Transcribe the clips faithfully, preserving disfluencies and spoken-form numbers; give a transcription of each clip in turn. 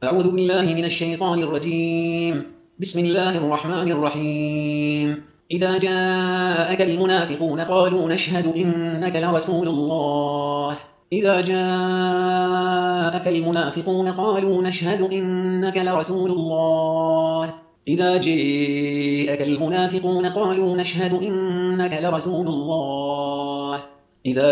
أعوذ بالله من الشيطان الرجيم. بسم الله الرحمن الرحيم. إذا جاءك المنافقون قالوا نشهد إنك لرسول الله إذا جاءك المنافقون قالوا نشهد إنك لرسول الله إذا جاءك المنافقون قالوا نشهد إنك لرسول الله إذا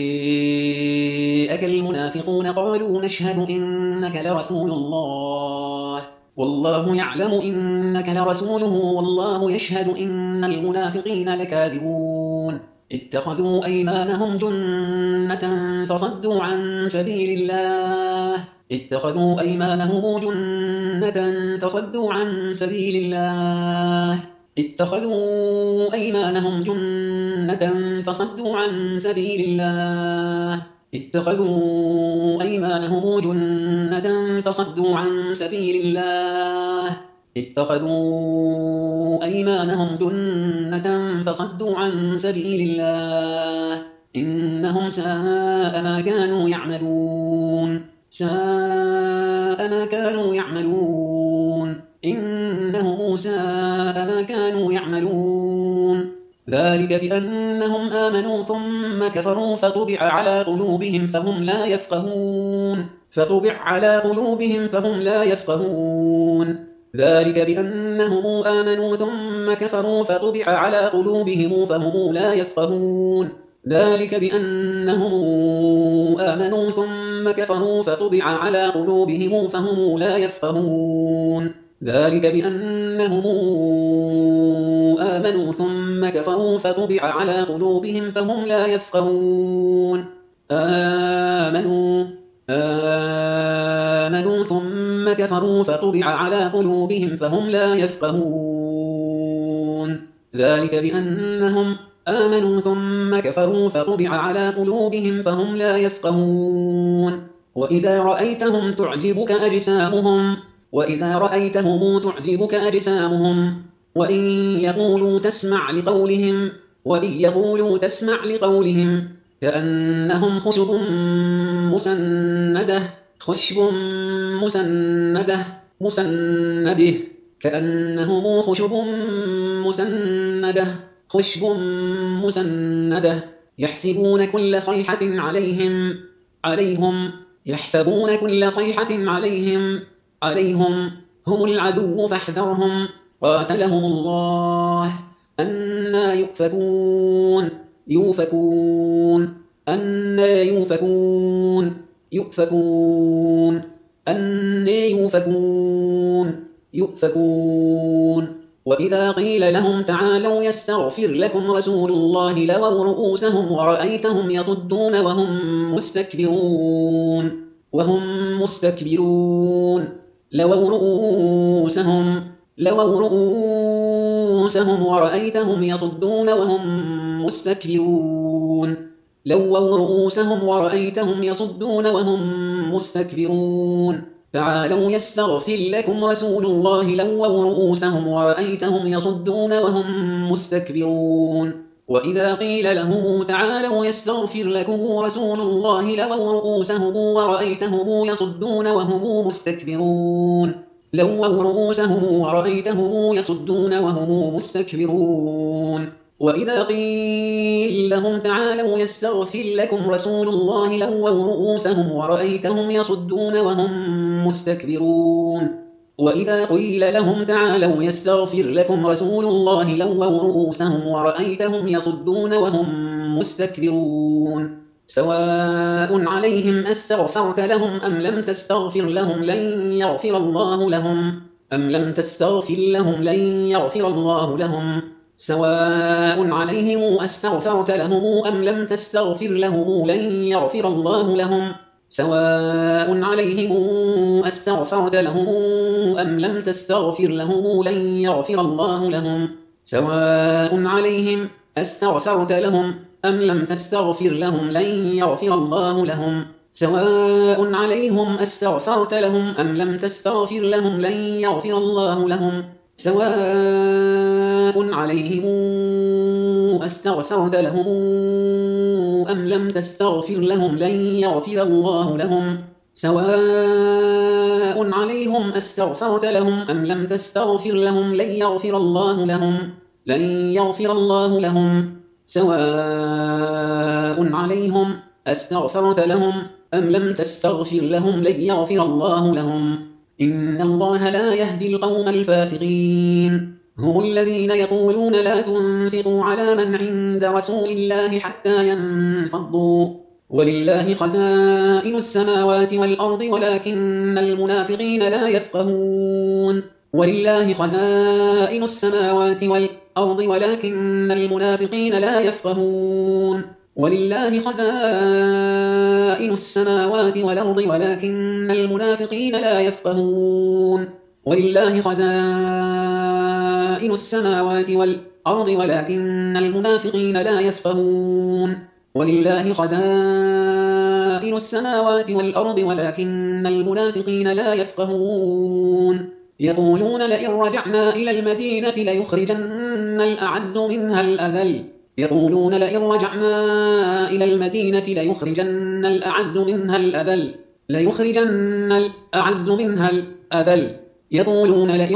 جاءك المنافقون قالوا نشهد إنك لرسول الله والله يعلم إنك لرسوله والله يشهد إن المنافقين لكاذبون اتخذوا أيمانهم جنة فصدوا عن سبيل الله اتخذوا أيمانهم جنة فصدوا عن سبيل الله اتخذوا أيمانهم جنة فصدوا عن سبيل الله اتخذوا أيمانهم جنة فصدوا عن سبيل الله اتخذوا أيمانهم جنة فصدوا عن سبيل الله إنهم ساء ما كانوا يعملون ساء ما كانوا يعملون إنهم ساء ما كانوا يعملون ذلك بأنهم آمنوا ثم كفروا فطبع على قلوبهم فهم لا يفقهون فطبع على قلوبهم فهم لا يفقهون ذلك بأنهم آمنوا ثم كفروا فطبع على قلوبهم فهم لا يفقهون ذلك بأنهم آمنوا ثم كفروا فطبع على قلوبهم فهم لا يفقهون ذلك بأنهم آمنوا ثم كفروا فطبع على قلوبهم فهم لا يفقهون آمنوا آمنوا ثم كفروا فطبع على قلوبهم فهم لا يفقهون ذلك بأنهم آمنوا ثم كفروا فطبع على قلوبهم فهم لا يفقهون وإذا رأيتهم تعجبك أجسامهم وإذا رأيتهم تعجبك أجسامهم وإن يقولوا تسمع لقولهم وإن يقولوا تسمع لقولهم كأنهم خشب مسندة خشب مسندة مسنده كأنهم خشب مسندة خشب مسندة يحسبون كل صيحة عليهم عليهم يحسبون كل صيحة عليهم عليهم هم العدو فاحذرهم قاتلهم الله أنى يؤفكون يؤفكون أنى يؤفكون يؤفكون أنى يؤفكون يؤفكون وإذا قيل لهم تعالوا يستغفر لكم رسول الله لووا رؤوسهم ورأيتهم يصدون وهم مستكبرون وهم مستكبرون لووا رؤوسهم لووا رؤوسهم ورأيتهم يصدون وهم مستكبرون لووا رؤوسهم ورأيتهم يصدون وهم مستكبرون تعالوا يستغفر لكم رسول الله لووا رؤوسهم ورأيتهم يصدون وهم مستكبرون وإذا قيل لهم تعالوا يستغفر لكم رسول الله لووا رؤوسهم ورأيتهم يصدون وهم مستكبرون لووا رؤوسهم ورأيتهم يصدون وهم مستكبرون وإذا قيل لهم تعالوا يستغفر لكم رسول الله لووا رؤوسهم ورأيتهم يصدون وهم مستكبرون وإذا قيل لهم تعالوا يستغفر لكم رسول الله لووا رؤوسهم ورأيتهم يصدون وهم مستكبرون سواء عليهم أستغفرت لهم أم لم تستغفر لهم لن يغفر الله لهم أم لم تستغفر لهم لن يغفر الله لهم سواء عليهم أستغفرت لهم أم لم تستغفر لهم لن يغفر الله لهم سواء عليهم أستغفرت لهم أم لم تستغفر لهم لن يغفر الله لهم سواء عليهم أستغفرت لهم أم لم تستغفر لهم لن يغفر الله لهم سواء عليهم أستغفرت لهم أم لم تستغفر لهم لن يغفر الله لهم سواء عليهم أستغفرت لهم أم لم تستغفر لهم لن يغفر الله لهم سواء سواء عليهم أستغفرت لهم أم لم تستغفر لهم لن يغفر الله لهم لن يغفر الله لهم سواء عليهم أستغفرت لهم أم لم تستغفر لهم لن يغفر الله لهم إن الله لا يهدي القوم الفاسقين هم الذين يقولون لا تنفقوا على من عند رسول الله حتى ينفضوا ولله خزائن السماوات والأرض ولكن المنافقين لا يفقهون ولله خزائن السماوات والأرض ولكن المنافقين لا يفقهون ولله خزائن السماوات والأرض ولكن المنافقين لا يفقهون ولله خزائن السماوات والأرض ولكن المنافقين لا يفقهون ولله خزائن السماوات والأرض ولكن المنافقين لا يفقهون يقولون لئن رجعنا إلى المدينة ليخرجن الأعز منها الأذل يقولون لئن رجعنا إلى المدينة ليخرجن الأعز منها الأذل ليخرجن الأعز منها الأذل يقولون لئن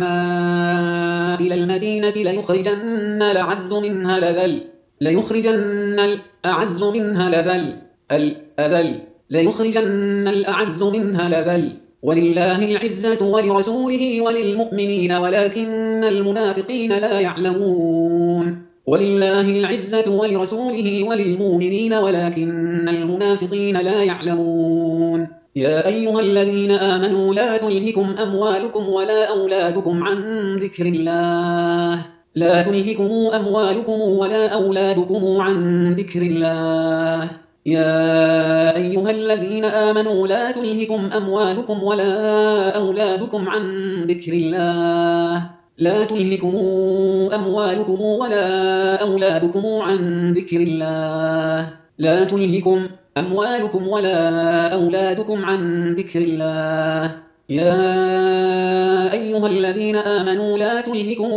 رجعنا إلى المدينة ليخرجن الأعز منها الأذل ليخرجن الأعز منها الأذل الأذل ليخرجن الأعز منها الأذل ولله العزة ولرسوله وللمؤمنين ولكن المنافقين لا يعلمون ولله العزة ولرسوله وللمؤمنين ولكن المنافقين لا يعلمون يا أيها الذين آمنوا لا تلهكم أموالكم ولا أولادكم عن ذكر الله لا تلهكم أموالكم ولا أولادكم عن ذكر الله يا أيها الذين آمنوا لا تلهكم أموالكم ولا أولادكم عن ذكر الله لا تلهكم أموالكم ولا أولادكم عن ذكر الله لا تلهكم أموالكم ولا أولادكم عن ذكر الله يا أيها الذين آمنوا لا تلهكم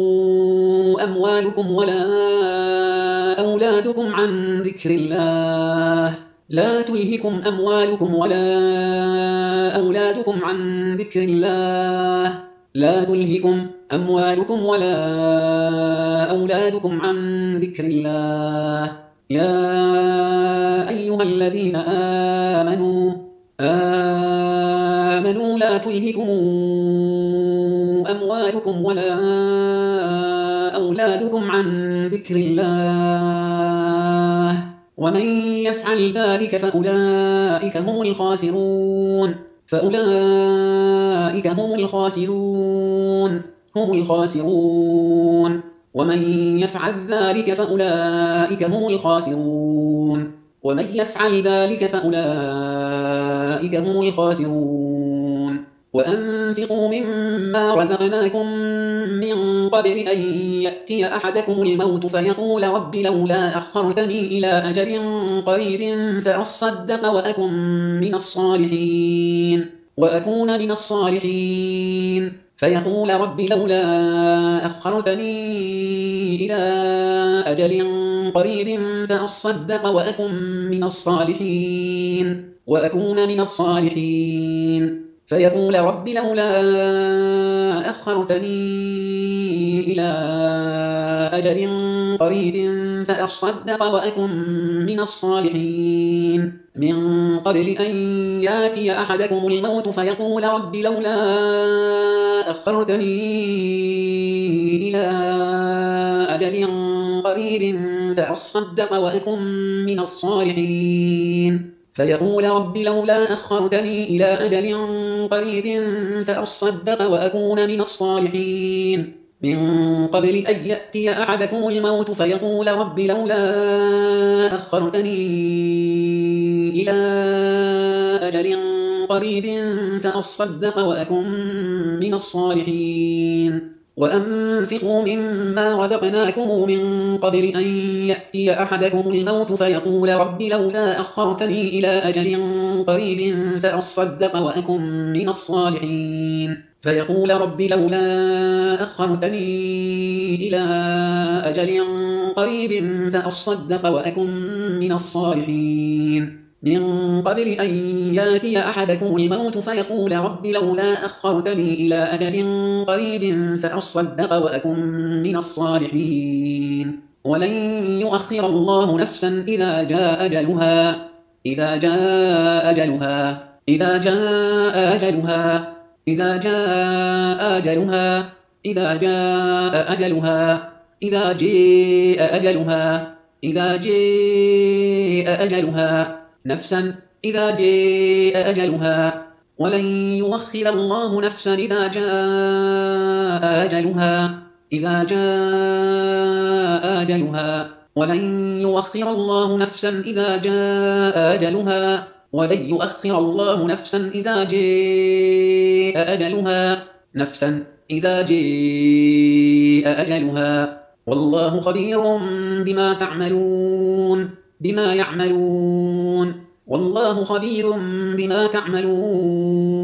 أموالكم ولا أولادكم عن ذكر الله لا تلهكم أموالكم ولا أولادكم عن ذكر الله لا تلهكم أموالكم ولا أولادكم عن ذكر الله يا أيها الذين آمنوا آمنوا لا تلهكم أموالكم ولا أولادكم عن ذكر الله ومن يفعل ذلك فأولئك هم الخاسرون فأولئك هم الخاسرون هم الخاسرون ومن يفعل ذلك فأولئك هم الخاسرون ومن يفعل ذلك فأولئك هم الخاسرون وأنفقوا مما رزقناكم من قبل أن يأتي أحدكم الموت فيقول رب لولا أخرتني إلى أجل قريب فأصدق وأكن من الصالحين وأكون من الصالحين فيقول رب لولا أخرتني إلى أجل قريب فأصدق وأكن من الصالحين وأكون من الصالحين فيقول رب لولا أخرتني إلى أجل قريب فأصدق وأكن من الصالحين من قبل أن يأتي أحدكم الموت فيقول رب لولا أخرتني إلى أجل قريب فأصدق وأكن من الصالحين فيقول رب لولا أخرتني إلى أجل قريب فأصدق وأكون من الصالحين من قبل أن يأتي أحدكم الموت فيقول رب لولا أخرتني إلى أجل قريب فأصدق وأكن من الصالحين وأنفقوا مما رزقناكم من قبل أن يأتي أحدكم الموت فيقول رب لولا أخرتني إلى أجل قريب فأصدق وأكن من الصالحين فيقول رب لولا أخرتني إلى أجل قريب فأصدق وأكن من الصالحين من قبل أن ياتي أحدكم الموت فيقول رب لولا أخرتني إلى أجل قريب فأصدق وأكن من الصالحين ولن يؤخر الله نفسا إذا جاء أجلها إذا جاء أجلها إذا جاء أجلها إذا جاء أجلها إذا جاء أجلها إذا جاء أجلها إذا جاء أجلها نفسا إذا جاء أجلها ولن يؤخر الله نفسا إذا جاء أجلها إذا جاء أجلها ولن يؤخر الله نفسا إذا جاء أجلها ولن يؤخر الله نفسا إذا جاء أجلها نفسا إذا جاء أجلها والله خبير بما تعملون بما يعملون والله خبير بما تعملون